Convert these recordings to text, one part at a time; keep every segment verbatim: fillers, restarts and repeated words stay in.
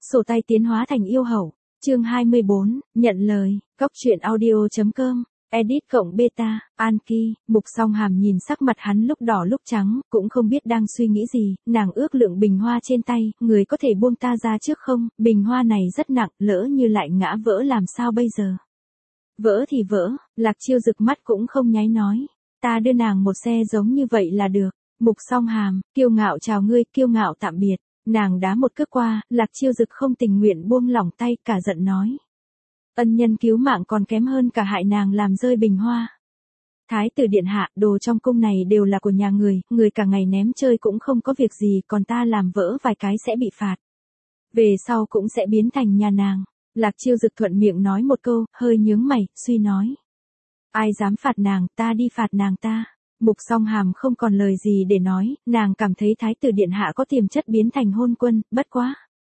Sổ tay tiến hóa thành yêu hậu. Chương hai mươi bốn, nhận lời. Cóc truyện audio chấm com. Edit cộng beta, Anki. Mục Song Hàm nhìn sắc mặt hắn lúc đỏ lúc trắng, cũng không biết đang suy nghĩ gì, nàng ước lượng bình hoa trên tay, người có thể buông ta ra trước không, bình hoa này rất nặng, lỡ như lại ngã vỡ làm sao bây giờ. Vỡ thì vỡ, Lạc Chiêu rực mắt cũng không nháy nói, ta đưa nàng một xe giống như vậy là được. Mục Song Hàm, kiêu ngạo chào ngươi, kiêu ngạo tạm biệt. Nàng đá một cước qua, Lạc Chiêu rực không tình nguyện buông lỏng tay, cả giận nói. Ân nhân cứu mạng còn kém hơn cả hại nàng làm rơi bình hoa. Thái tử điện hạ, đồ trong cung này đều là của nhà người, người cả ngày ném chơi cũng không có việc gì, còn ta làm vỡ vài cái sẽ bị phạt. Về sau cũng sẽ biến thành nhà nàng. Lạc Chiêu rực thuận miệng nói một câu, hơi nhướng mày, suy nói. Ai dám phạt nàng, ta đi phạt nàng ta. Mục Song Hàm không còn lời gì để nói, nàng cảm thấy thái tử điện hạ có tiềm chất biến thành hôn quân, bất quá.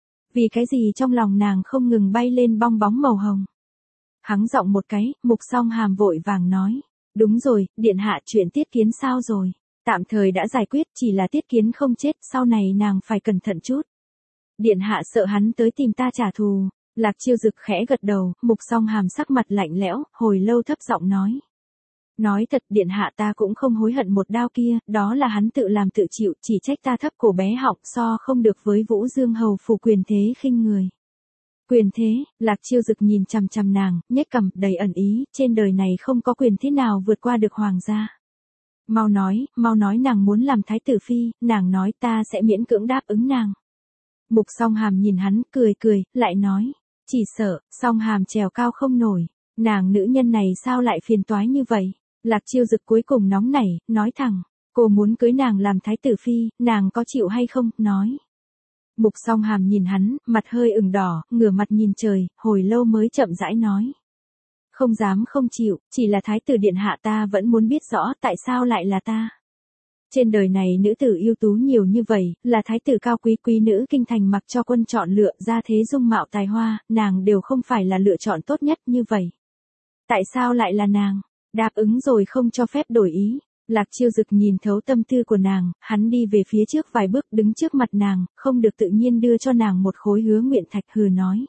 Vì cái gì trong lòng nàng không ngừng bay lên bong bóng màu hồng. Hắng giọng một cái, Mục Song Hàm vội vàng nói. Đúng rồi, điện hạ chuyện Tiết Kiến sao rồi? Tạm thời đã giải quyết, chỉ là Tiết Kiến không chết, sau này nàng phải cẩn thận chút. Điện hạ sợ hắn tới tìm ta trả thù. Lạc Chiêu rực khẽ gật đầu, Mục Song Hàm sắc mặt lạnh lẽo, hồi lâu thấp giọng nói. Nói thật, điện hạ ta cũng không hối hận một đao kia, đó là hắn tự làm tự chịu, chỉ trách ta thấp cổ bé họng, so không được với Vũ Dương hầu phủ quyền thế khinh người. Quyền thế, Lạc Chiêu rực nhìn chằm chằm nàng, nhếch cằm, đầy ẩn ý, trên đời này không có quyền thế nào vượt qua được hoàng gia. Mau nói, mau nói nàng muốn làm thái tử phi, nàng nói ta sẽ miễn cưỡng đáp ứng nàng. Mục Song Hàm nhìn hắn, cười cười, lại nói, chỉ sợ, Song Hàm trèo cao không nổi, nàng nữ nhân này sao lại phiền toái như vậy. Lạc Chiêu rực cuối cùng nóng nảy, nói thẳng, cô muốn cưới nàng làm thái tử phi, nàng có chịu hay không, nói. Mục Song Hàm nhìn hắn, mặt hơi ửng đỏ, ngửa mặt nhìn trời, hồi lâu mới chậm rãi nói. Không dám không chịu, chỉ là thái tử điện hạ ta vẫn muốn biết rõ tại sao lại là ta. Trên đời này nữ tử ưu tú nhiều như vậy, là thái tử cao quý quý nữ kinh thành mặc cho quân chọn lựa ra thế dung mạo tài hoa, nàng đều không phải là lựa chọn tốt nhất như vậy. Tại sao lại là nàng? Đáp ứng rồi không cho phép đổi ý. Lạc Chiêu rực nhìn thấu tâm tư của nàng, hắn đi về phía trước vài bước đứng trước mặt nàng, không được tự nhiên đưa cho nàng một khối hứa nguyện thạch hừ nói.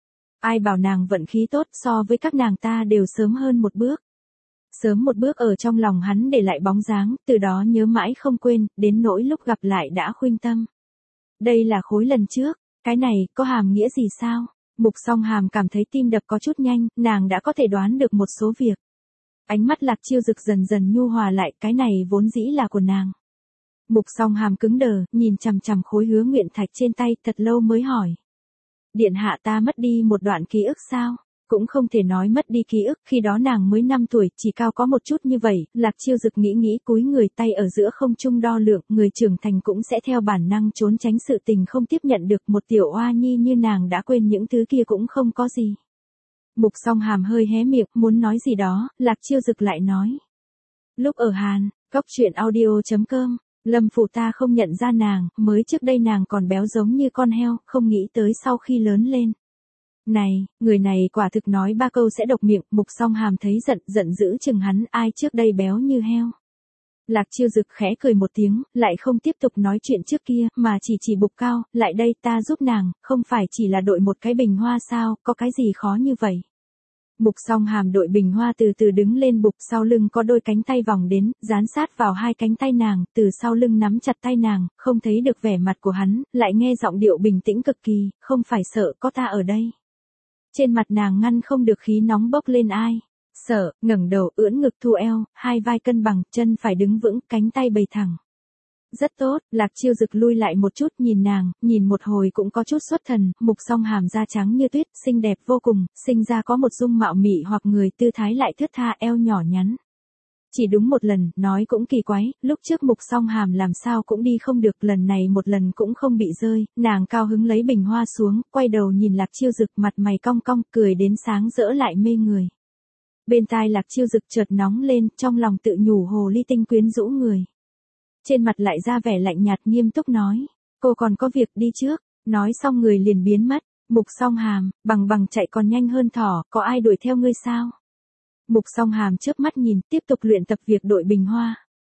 Ai bảo nàng vận khí tốt so với các nàng ta đều sớm hơn một bước. Sớm một bước ở trong lòng hắn để lại bóng dáng, từ đó nhớ mãi không quên, đến nỗi lúc gặp lại đã khuynh tâm. Đây là khối lần trước, cái này có hàm nghĩa gì sao? Mục Song Hàm cảm thấy tim đập có chút nhanh, nàng đã có thể đoán được một số việc. Ánh mắt Lạc Chiêu rực dần dần nhu hòa lại, cái này vốn dĩ là của nàng. Mục Song Hàm cứng đờ, nhìn chằm chằm khối hứa nguyện thạch trên tay thật lâu mới hỏi. Điện hạ ta mất đi một đoạn ký ức sao? Cũng không thể nói mất đi ký ức, khi đó nàng mới năm tuổi, chỉ cao có một chút như vậy. Lạc Chiêu rực nghĩ nghĩ cúi người, tay ở giữa không trung đo lượng, người trưởng thành cũng sẽ theo bản năng trốn tránh sự tình không tiếp nhận được, một tiểu oa nhi như nàng đã quên những thứ kia cũng không có gì. Mục Song Hàm hơi hé miệng, muốn nói gì đó, Lạc Chiêu rực lại nói. Lúc ở Hàn, cóc truyện audio chấm com, Lâm phủ ta không nhận ra nàng, mới trước đây nàng còn béo giống như con heo, không nghĩ tới sau khi lớn lên. Này, người này quả thực nói ba câu sẽ độc miệng, Mục Song Hàm thấy giận, giận dữ chừng hắn, ai trước đây béo như heo. Lạc Chiêu rực khẽ cười một tiếng, lại không tiếp tục nói chuyện trước kia, mà chỉ chỉ Bục Cao, lại đây ta giúp nàng, không phải chỉ là đội một cái bình hoa sao, có cái gì khó như vậy. Mục Song Hàm đội bình hoa từ từ đứng lên, Bục sau lưng có đôi cánh tay vòng đến, dán sát vào hai cánh tay nàng, từ sau lưng nắm chặt tay nàng, không thấy được vẻ mặt của hắn, lại nghe giọng điệu bình tĩnh cực kỳ, không phải sợ có ta ở đây. Trên mặt nàng ngăn không được khí nóng bốc lên ai. Sợ, ngẩng đầu, ưỡn ngực thu eo, hai vai cân bằng, chân phải đứng vững, cánh tay bày thẳng. Rất tốt, Lạc Chiêu rực lui lại một chút nhìn nàng, nhìn một hồi cũng có chút xuất thần, Mục Song Hàm da trắng như tuyết, xinh đẹp vô cùng, sinh ra có một dung mạo mị hoặc người tư thái lại thướt tha, eo nhỏ nhắn. Chỉ đúng một lần, nói cũng kỳ quái, lúc trước Mục Song Hàm làm sao cũng đi không được, lần này một lần cũng không bị rơi, nàng cao hứng lấy bình hoa xuống, quay đầu nhìn Lạc Chiêu rực, mặt mày cong cong, cười đến sáng rỡ lại mê người. Bên tai Lạc Chiêu rực chợt nóng lên, trong lòng tự nhủ hồ ly tinh quyến rũ người. Trên mặt lại ra vẻ lạnh nhạt nghiêm túc nói, cô còn có việc đi trước, nói xong người liền biến mất. Mục Song Hàm, bằng bằng chạy còn nhanh hơn thỏ, có ai đuổi theo ngươi sao? Mục Song Hàm chớp mắt nhìn, tiếp tục luyện tập việc đội bình hoa.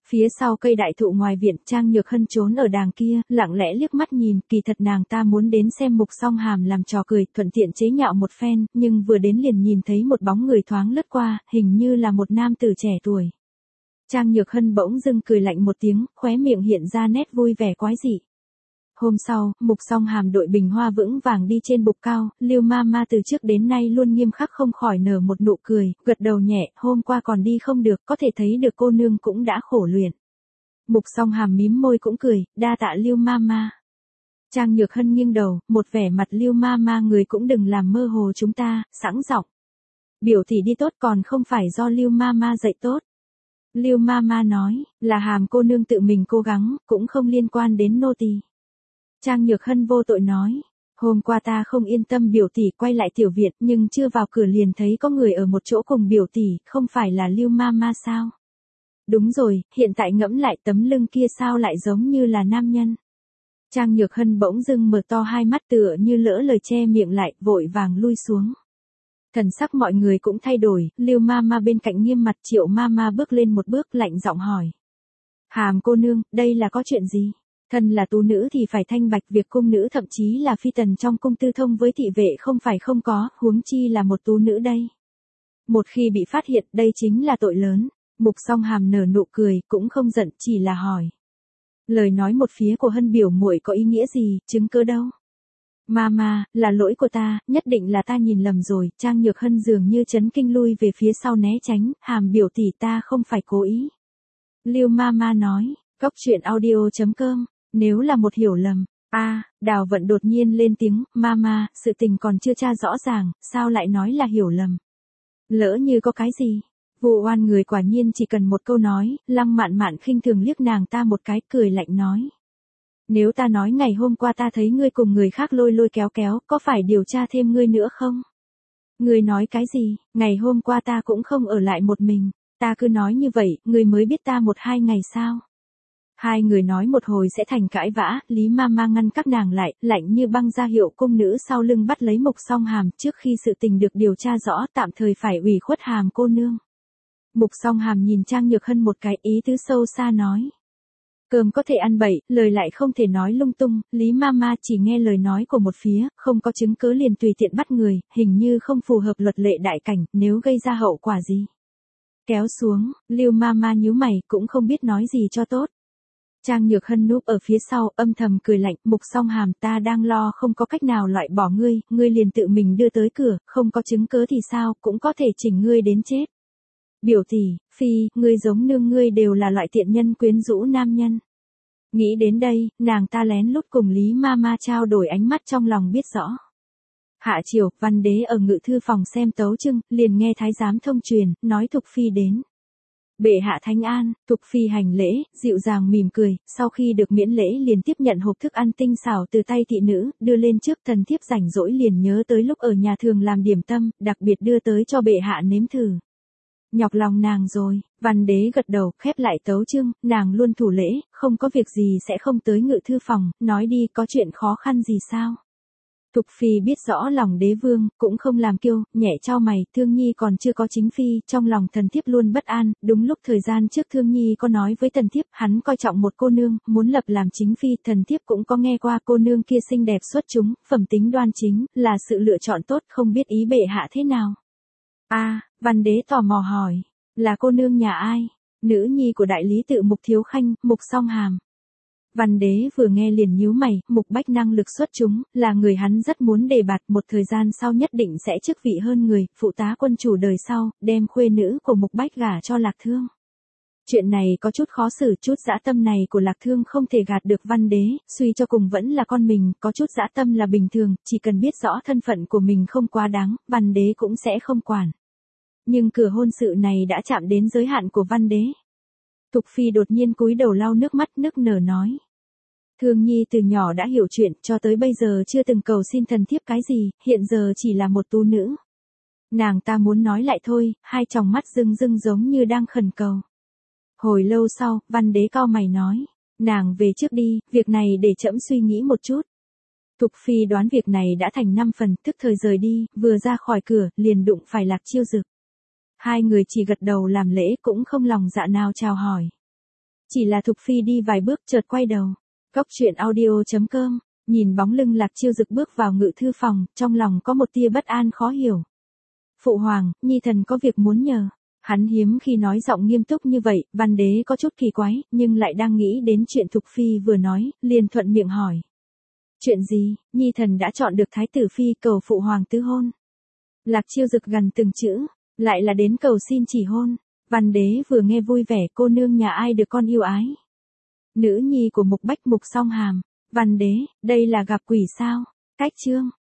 Phía sau cây đại thụ ngoài viện, Trang Nhược Hân trốn ở đàng kia, lặng lẽ liếc mắt nhìn, kỳ thật nàng ta muốn đến xem Mục Song Hàm làm trò cười, thuận tiện chế nhạo một phen, nhưng vừa đến liền nhìn thấy một bóng người thoáng lướt qua, hình như là một nam tử trẻ tuổi. Trang Nhược Hân bỗng dưng cười lạnh một tiếng, khóe miệng hiện ra nét vui vẻ quái dị. Hôm sau, Mục Song Hàm đội bình hoa vững vàng đi trên bục cao, Lưu Mama từ trước đến nay luôn nghiêm khắc không khỏi nở một nụ cười, gật đầu nhẹ, hôm qua còn đi không được, có thể thấy được cô nương cũng đã khổ luyện. Mục Song Hàm mím môi cũng cười, đa tạ Lưu Mama. Trang Nhược Hân nghiêng đầu, một vẻ mặt Lưu Mama người cũng đừng làm mơ hồ chúng ta, sẵn giọng. Biểu tỷ đi tốt còn không phải do Lưu Mama dạy tốt. Lưu Mama nói, là Hàm cô nương tự mình cố gắng, cũng không liên quan đến nô tỳ. Trang Nhược Hân vô tội nói, hôm qua ta không yên tâm biểu tỷ quay lại tiểu viện nhưng chưa vào cửa liền thấy có người ở một chỗ cùng biểu tỷ, không phải là Lưu Mama sao? Đúng rồi, hiện tại ngẫm lại tấm lưng kia sao lại giống như là nam nhân. Trang Nhược Hân bỗng dưng mở to hai mắt tựa như lỡ lời che miệng lại, vội vàng lui xuống. Thần sắc mọi người cũng thay đổi, Lưu Mama bên cạnh nghiêm mặt, Triệu Mama bước lên một bước lạnh giọng hỏi. Hàm cô nương, đây là có chuyện gì? Thân là tú nữ thì phải thanh bạch, việc cung nữ thậm chí là phi tần trong cung tư thông với thị vệ không phải không có, huống chi là một tú nữ đây. Một khi bị phát hiện, đây chính là tội lớn. Mục Song Hàm nở nụ cười, cũng không giận, chỉ là hỏi. Lời nói một phía của Hân biểu muội có ý nghĩa gì, chứng cứ đâu? Mama, là lỗi của ta, nhất định là ta nhìn lầm rồi. Trang Nhược Hân dường như chấn kinh lui về phía sau né tránh, Hàm biểu tỷ ta không phải cố ý. Lưu Mama nói, Cóc truyện audio chấm com. Nếu là một hiểu lầm, a à, Đào Vận đột nhiên lên tiếng, Mama, sự tình còn chưa tra rõ ràng, sao lại nói là hiểu lầm? Lỡ như có cái gì? Vụ oan người quả nhiên chỉ cần một câu nói, Lăng Mạn Mạn khinh thường liếc nàng ta một cái, cười lạnh nói. Nếu ta nói ngày hôm qua ta thấy ngươi cùng người khác lôi lôi kéo kéo, có phải điều tra thêm ngươi nữa không? Ngươi nói cái gì, ngày hôm qua ta cũng không ở lại một mình, ta cứ nói như vậy, ngươi mới biết ta một hai ngày sao? Hai người nói một hồi sẽ thành cãi vã, Lý Mama ngăn các nàng lại, lạnh như băng ra hiệu cung nữ sau lưng bắt lấy Mục Song Hàm, trước khi sự tình được điều tra rõ, tạm thời phải ủy khuất Hàm cô nương. Mục Song Hàm nhìn Trang Nhược Hân một cái, ý tứ sâu xa nói. Cơm có thể ăn bậy, lời lại không thể nói lung tung, Lý Mama chỉ nghe lời nói của một phía, không có chứng cứ liền tùy tiện bắt người, hình như không phù hợp luật lệ đại cảnh, nếu gây ra hậu quả gì. Kéo xuống, Lưu Mama nhíu mày, cũng không biết nói gì cho tốt. Trang Nhược Hân núp ở phía sau, âm thầm cười lạnh, Mục Song Hàm ta đang lo không có cách nào loại bỏ ngươi, ngươi liền tự mình đưa tới cửa, không có chứng cứ thì sao, cũng có thể chỉnh ngươi đến chết. Biểu tỷ, phi, ngươi giống nương ngươi đều là loại tiện nhân quyến rũ nam nhân. Nghĩ đến đây, nàng ta lén lút cùng Lý Mama trao đổi ánh mắt trong lòng biết rõ. Hạ chiều, Văn Đế ở ngự thư phòng xem tấu chương, liền nghe thái giám thông truyền, nói Thục phi đến. Bệ hạ thánh an, Thục phi hành lễ, dịu dàng mỉm cười, sau khi được miễn lễ liền tiếp nhận hộp thức ăn tinh xảo từ tay thị nữ, đưa lên trước, thần thiếp rảnh rỗi liền nhớ tới lúc ở nhà thường làm điểm tâm, đặc biệt đưa tới cho bệ hạ nếm thử. Nhọc lòng nàng rồi, Văn Đế gật đầu, khép lại tấu chương, nàng luôn thủ lễ, không có việc gì sẽ không tới ngự thư phòng, nói đi có chuyện khó khăn gì sao? Thục phi biết rõ lòng đế vương, cũng không làm kiêu, nhẹ chau mày, Thương Nhi còn chưa có chính phi, trong lòng thần thiếp luôn bất an, đúng lúc thời gian trước Thương Nhi có nói với thần thiếp, hắn coi trọng một cô nương, muốn lập làm chính phi, thần thiếp cũng có nghe qua cô nương kia xinh đẹp xuất chúng, phẩm tính đoan chính, là sự lựa chọn tốt, không biết ý bệ hạ thế nào. A, à, Văn Đế tò mò hỏi, là cô nương nhà ai? Nữ nhi của đại lý tự Mục Thiếu Khanh, Mục Song Hàm. Văn Đế vừa nghe liền nhíu mày, Mục Bách năng lực xuất chúng, là người hắn rất muốn đề bạt, một thời gian sau nhất định sẽ chức vị hơn người, phụ tá quân chủ đời sau, đem khuê nữ của Mục Bách gả cho Lạc Thương. Chuyện này có chút khó xử, chút dã tâm này của Lạc Thương không thể gạt được Văn Đế, suy cho cùng vẫn là con mình, có chút dã tâm là bình thường, chỉ cần biết rõ thân phận của mình không quá đáng, Văn Đế cũng sẽ không quản. Nhưng cửa hôn sự này đã chạm đến giới hạn của Văn Đế. Thục phi đột nhiên cúi đầu lau nước mắt nức nở nói. Thương Nhi từ nhỏ đã hiểu chuyện, cho tới bây giờ chưa từng cầu xin thần thiếp cái gì, hiện giờ chỉ là một tú nữ. Nàng ta muốn nói lại thôi, hai tròng mắt rưng rưng giống như đang khẩn cầu. Hồi lâu sau, Văn Đế cau mày nói, nàng về trước đi, việc này để trẫm suy nghĩ một chút. Thục phi đoán việc này đã thành năm phần, tức thời rời đi, vừa ra khỏi cửa, liền đụng phải Lạc Chiêu Dực. Hai người chỉ gật đầu làm lễ cũng không lòng dạ nào chào hỏi. Chỉ là Thục Phi đi vài bước chợt quay đầu. Cốc truyện audio chấm com, nhìn bóng lưng Lạc Chiêu Dực bước vào ngự thư phòng, trong lòng có một tia bất an khó hiểu. Phụ hoàng, nhi thần có việc muốn nhờ. Hắn hiếm khi nói giọng nghiêm túc như vậy, Văn Đế có chút kỳ quái, nhưng lại đang nghĩ đến chuyện Thục Phi vừa nói, liền thuận miệng hỏi. Chuyện gì, nhi thần đã chọn được Thái tử Phi cầu phụ hoàng tứ hôn. Lạc Chiêu Dực gần từng chữ, lại là đến cầu xin chỉ hôn. Văn Đế vừa nghe vui vẻ, cô nương nhà ai được con yêu ái. Nữ nhi của Mục Bách Mục Song Hàm. Văn Đế, đây là gặp quỷ sao? Cách chương.